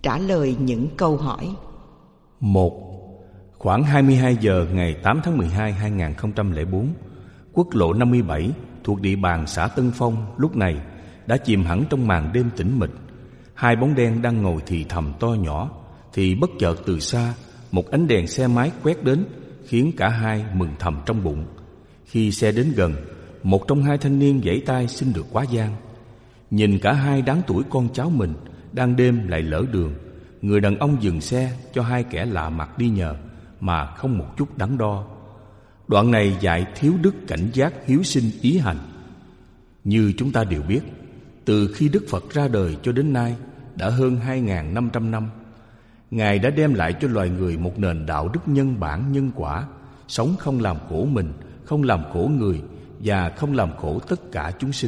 trả lời những câu hỏi. 1. Khoảng 22 giờ ngày 8 tháng 12 2004, quốc lộ 57 thuộc địa bàn xã Tân Phong lúc này đã chìm hẳn trong màn đêm tĩnh mịch. Hai bóng đen đang ngồi thì thầm to nhỏ, thì bất chợt từ xa một ánh đèn xe máy quét đến, khiến cả hai mừng thầm trong bụng. Khi xe đến gần, một trong hai thanh niên vẫy tay xin được quá giang. Nhìn cả hai đáng tuổi con cháu mình đang đêm lại lỡ đường, người đàn ông dừng xe cho hai kẻ lạ mặt đi nhờ mà không một chút đắn đo. Đoạn này dạy thiếu đức cảnh giác hiếu sinh ý hành. Như chúng ta đều biết, từ khi Đức Phật ra đời cho đến nay đã hơn 2.500 năm, Ngài đã đem lại cho loài người một nền đạo đức nhân bản nhân quả, sống không làm khổ mình, không làm khổ người và không làm khổ tất cả chúng sinh.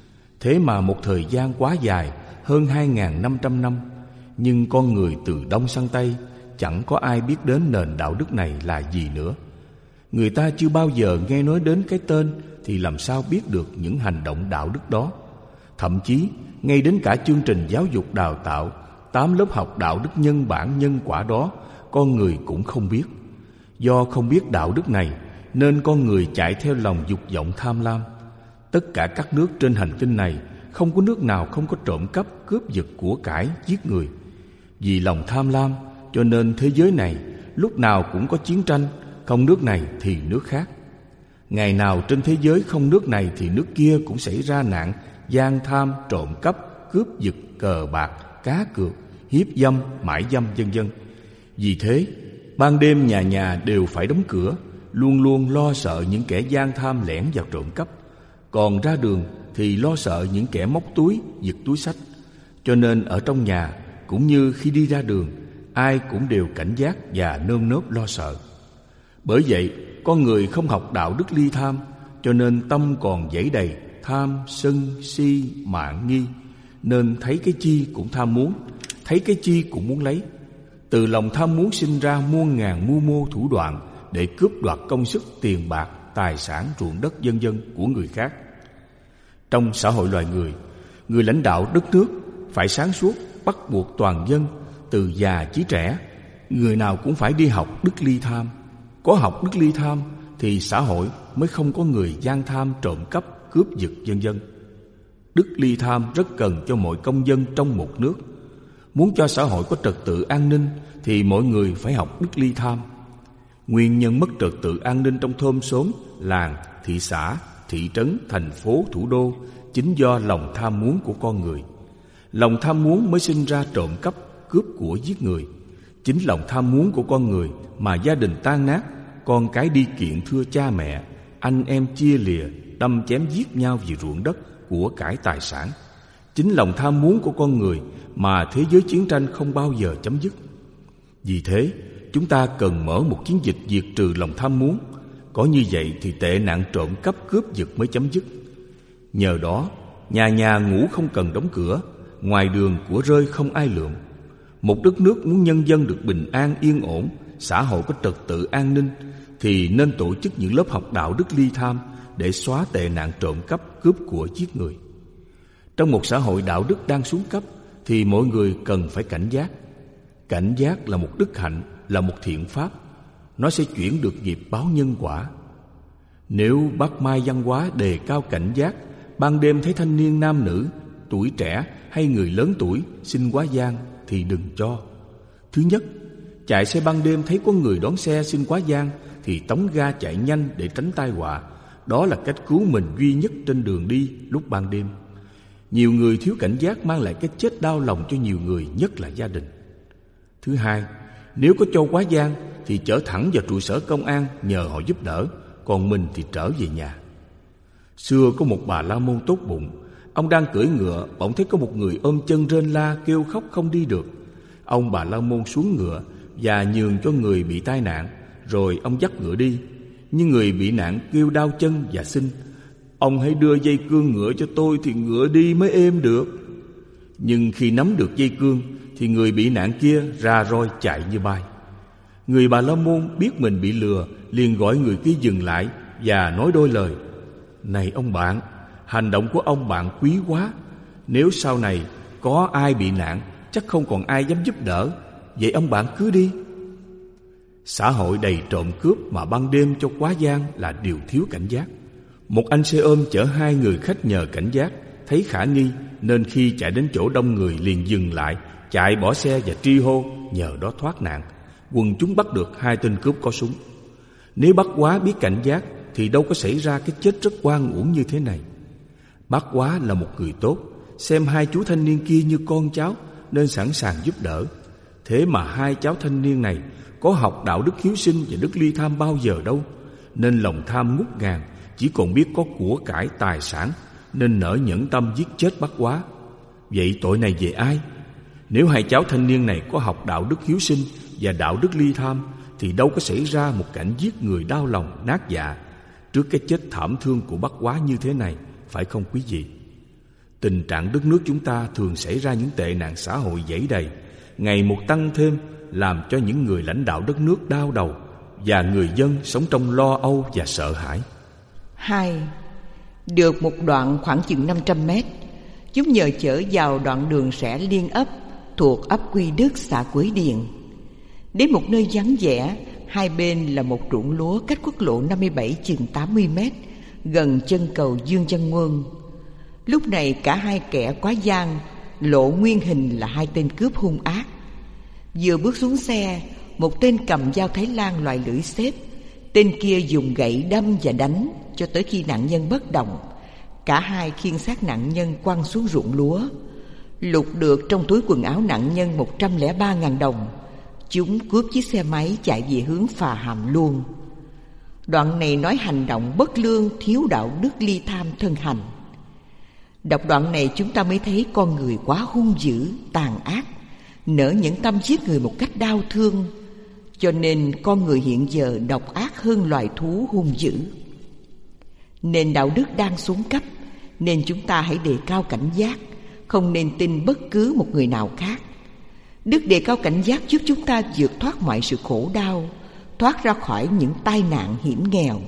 Thế mà một thời gian quá dài, hơn 2.500 năm, nhưng con người từ Đông sang Tây chẳng có ai biết đến nền đạo đức này là gì nữa. Người ta chưa bao giờ nghe nói đến cái tên thì làm sao biết được những hành động đạo đức đó. Thậm chí ngay đến cả chương trình giáo dục đào tạo 8 lớp học đạo đức nhân bản nhân quả đó, con người cũng không biết. Do không biết đạo đức này nên con người chạy theo lòng dục vọng tham lam. Tất cả các nước trên hành tinh này không có nước nào không có trộm cắp, cướp giật của cải, giết người. Vì lòng tham lam cho nên thế giới này lúc nào cũng có chiến tranh, không nước này thì nước khác. Ngày nào trên thế giới không nước này thì nước kia cũng xảy ra nạn gian tham, trộm cắp, cướp giật, cờ bạc, cá cược, hiếp dâm, mại dâm vân vân. Vì thế, ban đêm nhà nhà đều phải đóng cửa, luôn luôn lo sợ những kẻ gian tham lẻn vào trộm cắp. Còn ra đường thì lo sợ những kẻ móc túi, giật túi xách. Cho nên ở trong nhà cũng như khi đi ra đường, ai cũng đều cảnh giác và nơm nớp lo sợ. Bởi vậy, con người không học đạo đức ly tham, cho nên tâm còn dẫy đầy tham, sân, si, mạn, nghi. Nên thấy cái chi cũng tham muốn, thấy cái chi cũng muốn lấy. Từ lòng tham muốn sinh ra muôn ngàn mưu mô thủ đoạn để cướp đoạt công sức, tiền bạc, tài sản, ruộng đất vân vân của người khác. Trong xã hội loài người, người lãnh đạo đất nước phải sáng suốt, bắt buộc toàn dân từ già chí trẻ, người nào cũng phải đi học đức ly tham. Có học đức ly tham thì xã hội mới không có người gian tham, trộm cắp, cướp giật vân vân. Đức ly tham rất cần cho mọi công dân trong một nước. Muốn cho xã hội có trật tự an ninh thì mọi người phải học đức ly tham. Nguyên nhân mất trật tự an ninh trong thôn xóm, làng, thị xã, thị trấn, thành phố, thủ đô chính do lòng tham muốn của con người. Lòng tham muốn mới sinh ra trộm cắp, cướp của, giết người. Chính lòng tham muốn của con người mà gia đình tan nát, con cái đi kiện thưa cha mẹ, anh em chia lìa, đâm chém giết nhau vì ruộng đất, của cải tài sản. Chính lòng tham muốn của con người mà thế giới chiến tranh không bao giờ chấm dứt. Vì thế, chúng ta cần mở một chiến dịch diệt trừ lòng tham muốn. Có như vậy thì tệ nạn trộm cắp cướp giật mới chấm dứt. Nhờ đó, nhà nhà ngủ không cần đóng cửa, ngoài đường của rơi không ai lượm. Một đất nước muốn nhân dân được bình an yên ổn, xã hội có trật tự an ninh thì nên tổ chức những lớp học đạo đức ly tham để xóa tệ nạn trộm cắp, cướp của, giết người. Trong một xã hội đạo đức đang xuống cấp thì mỗi người cần phải cảnh giác. Cảnh giác là một đức hạnh, là một thiện pháp. Nó sẽ chuyển được nghiệp báo nhân quả. Nếu bác Mai văn hóa đề cao cảnh giác, ban đêm thấy thanh niên nam nữ, tuổi trẻ hay người lớn tuổi xin quá giang thì đừng cho. Thứ nhất, chạy xe ban đêm thấy có người đón xe xin quá giang thì tống ga chạy nhanh để tránh tai họa. Đó là cách cứu mình duy nhất trên đường đi lúc ban đêm. Nhiều người thiếu cảnh giác mang lại cái chết đau lòng cho nhiều người, nhất là gia đình. Thứ hai, nếu có cho quá giang thì chở thẳng vào trụ sở công an nhờ họ giúp đỡ, còn mình thì trở về nhà. Xưa có một bà la môn tốt bụng. Ông đang cưỡi ngựa, bỗng thấy có một người ôm chân rên la kêu khóc không đi được. Ông bà la môn xuống ngựa và nhường cho người bị tai nạn, rồi ông dắt ngựa đi. Nhưng người bị nạn kêu đau chân và xin: "Ông hãy đưa dây cương ngựa cho tôi thì ngựa đi mới êm được." Nhưng khi nắm được dây cương thì người bị nạn kia ra roi chạy như bay. Người Bà La Môn biết mình bị lừa, liền gọi người kia dừng lại và nói đôi lời: "Này ông bạn, hành động của ông bạn quý quá. Nếu sau này có ai bị nạn chắc không còn ai dám giúp đỡ. Vậy ông bạn cứ đi. Xã hội đầy trộm cướp mà ban đêm cho quá gian là điều thiếu cảnh giác. Một anh xe ôm chở 2 người khách nhờ cảnh giác, thấy khả nghi nên khi chạy đến chỗ đông người liền dừng lại, chạy bỏ xe và tri hô, nhờ đó thoát nạn. Quần chúng bắt được 2 tên cướp có súng. Nếu bác Quá biết cảnh giác thì đâu có xảy ra cái chết rất oan uổng như thế này. Bác Quá là một người tốt, xem 2 chú thanh niên kia như con cháu nên sẵn sàng giúp đỡ. Thế mà 2 cháu thanh niên này có học đạo đức hiếu sinh và đức ly tham bao giờ đâu, nên lòng tham ngút ngàn, chỉ còn biết có của cải tài sản, nên nỡ nhẫn tâm giết chết bác Quá. Vậy tội này về ai? Nếu 2 cháu thanh niên này có học đạo đức hiếu sinh và đạo đức ly tham thì đâu có xảy ra một cảnh giết người đau lòng nát dạ trước cái chết thảm thương của bác Quá như thế này, phải không quý vị? Tình trạng đất nước chúng ta thường xảy ra những tệ nạn xã hội dẫy đầy, ngày một tăng thêm, làm cho những người lãnh đạo đất nước đau đầu và người dân sống trong lo âu và sợ hãi. 2. Được một đoạn khoảng chừng 500 mét, chúng nhờ chở vào đoạn đường rẽ liên ấp thuộc ấp Quy Đức, xã Quế Điền. Đến một nơi vắng vẻ, hai bên là một ruộng lúa cách quốc lộ 57 chừng 80 mét, gần chân cầu Dương Văn Nguồn. Lúc này cả 2 kẻ quá gian lộ nguyên hình là 2 tên cướp hung ác. Vừa bước xuống xe, một tên cầm dao Thái Lan loại lưỡi xếp, tên kia dùng gậy đâm và đánh cho tới khi nạn nhân bất động. Cả 2 khiêng xác nạn nhân quăng xuống ruộng lúa. Lục được trong túi quần áo nạn nhân 103.000 đồng. Chúng cướp chiếc xe máy chạy về hướng Phà Hàm Luông. Đoạn này nói hành động bất lương, thiếu đạo đức ly tham thân hành. Đọc đoạn này chúng ta mới thấy con người quá hung dữ, tàn ác, nỡ nhẫn tâm giết người một cách đau thương. Cho nên con người hiện giờ độc ác hơn loài thú hung dữ. Nền đạo đức đang xuống cấp, nên chúng ta hãy đề cao cảnh giác, không nên tin bất cứ một người nào khác. Đức đề cao cảnh giác giúp chúng ta vượt thoát mọi sự khổ đau, thoát ra khỏi những tai nạn hiểm nghèo.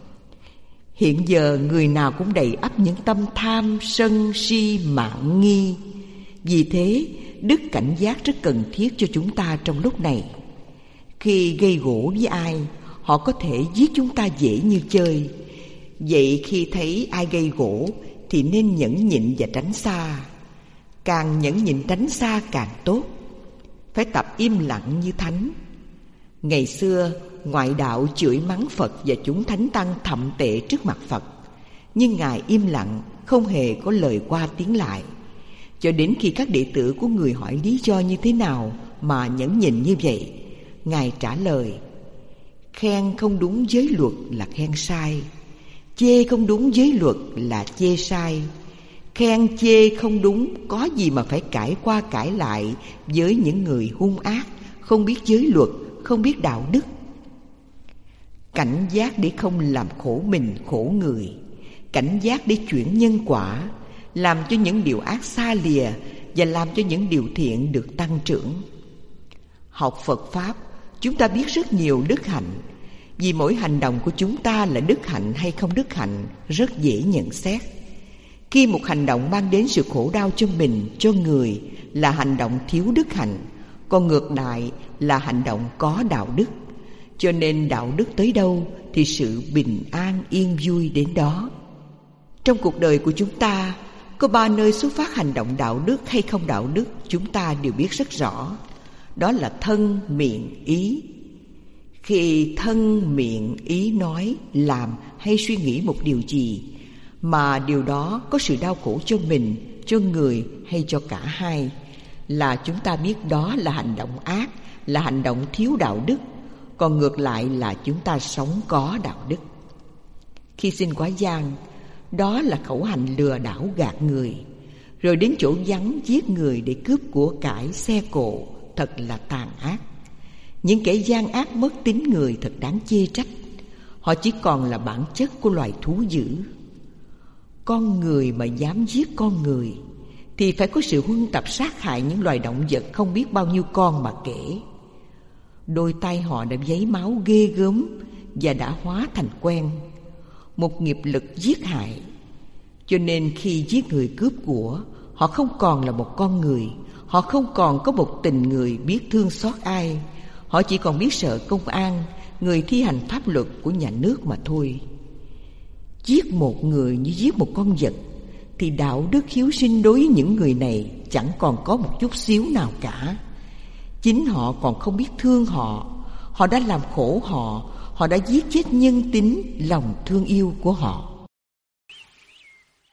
Hiện giờ người nào cũng đầy ắp những tâm tham, sân, si, mạn, nghi. Vì thế, đức cảnh giác rất cần thiết cho chúng ta trong lúc này. Khi gây gổ với ai, họ có thể giết chúng ta dễ như chơi. Vậy khi thấy ai gây gổ thì nên nhẫn nhịn và tránh xa. Càng nhẫn nhịn tránh xa càng tốt. Phải tập im lặng như thánh. Ngày xưa, ngoại đạo chửi mắng Phật và chúng thánh tăng thậm tệ trước mặt Phật, nhưng Ngài im lặng, không hề có lời qua tiếng lại. Cho đến khi các đệ tử của Người hỏi lý do như thế nào mà nhẫn nhịn như vậy, Ngài trả lời: khen không đúng giới luật là khen sai, chê không đúng giới luật là chê sai. Khen chê không đúng, có gì mà phải cãi qua cãi lại với những người hung ác, không biết giới luật, không biết đạo đức. Cảnh giác để không làm khổ mình khổ người, cảnh giác để chuyển nhân quả, làm cho những điều ác xa lìa và làm cho những điều thiện được tăng trưởng. Học Phật Pháp, chúng ta biết rất nhiều đức hạnh. Vì mỗi hành động của chúng ta là đức hạnh hay không đức hạnh rất dễ nhận xét. Khi một hành động mang đến sự khổ đau cho mình, cho người là hành động thiếu đức hạnh, còn ngược lại là hành động có đạo đức. Cho nên đạo đức tới đâu thì sự bình an yên vui đến đó. Trong cuộc đời của chúng ta, có 3 nơi xuất phát hành động đạo đức hay không đạo đức chúng ta đều biết rất rõ. Đó là thân, miệng, ý. Khi thân, miệng, ý nói, làm hay suy nghĩ một điều gì mà điều đó có sự đau khổ cho mình, cho người hay cho cả hai, là chúng ta biết đó là hành động ác, là hành động thiếu đạo đức. Còn ngược lại là chúng ta sống có đạo đức. Khi xin quá gian, đó là khẩu hành lừa đảo gạt người, rồi đến chỗ vắng giết người để cướp của cải xe cộ, thật là tàn ác. Những kẻ gian ác mất tính người thật đáng chê trách. Họ chỉ còn là bản chất của loài thú dữ. Con người mà dám giết con người thì phải có sự huân tập sát hại những loài động vật không biết bao nhiêu con mà kể. Đôi tay họ đã vấy máu ghê gớm và đã hóa thành quen, một nghiệp lực giết hại. Cho nên khi giết người cướp của, Họ không còn là một con người. Họ không còn có một tình người biết thương xót ai. Họ chỉ còn biết sợ công an, người thi hành pháp luật của nhà nước mà thôi. Giết một người như giết một con vật, thì đạo đức hiếu sinh đối với những người này chẳng còn có một chút xíu nào cả. Chính họ còn không biết thương họ. Họ đã làm khổ họ. Họ đã giết chết nhân tính, lòng thương yêu của họ.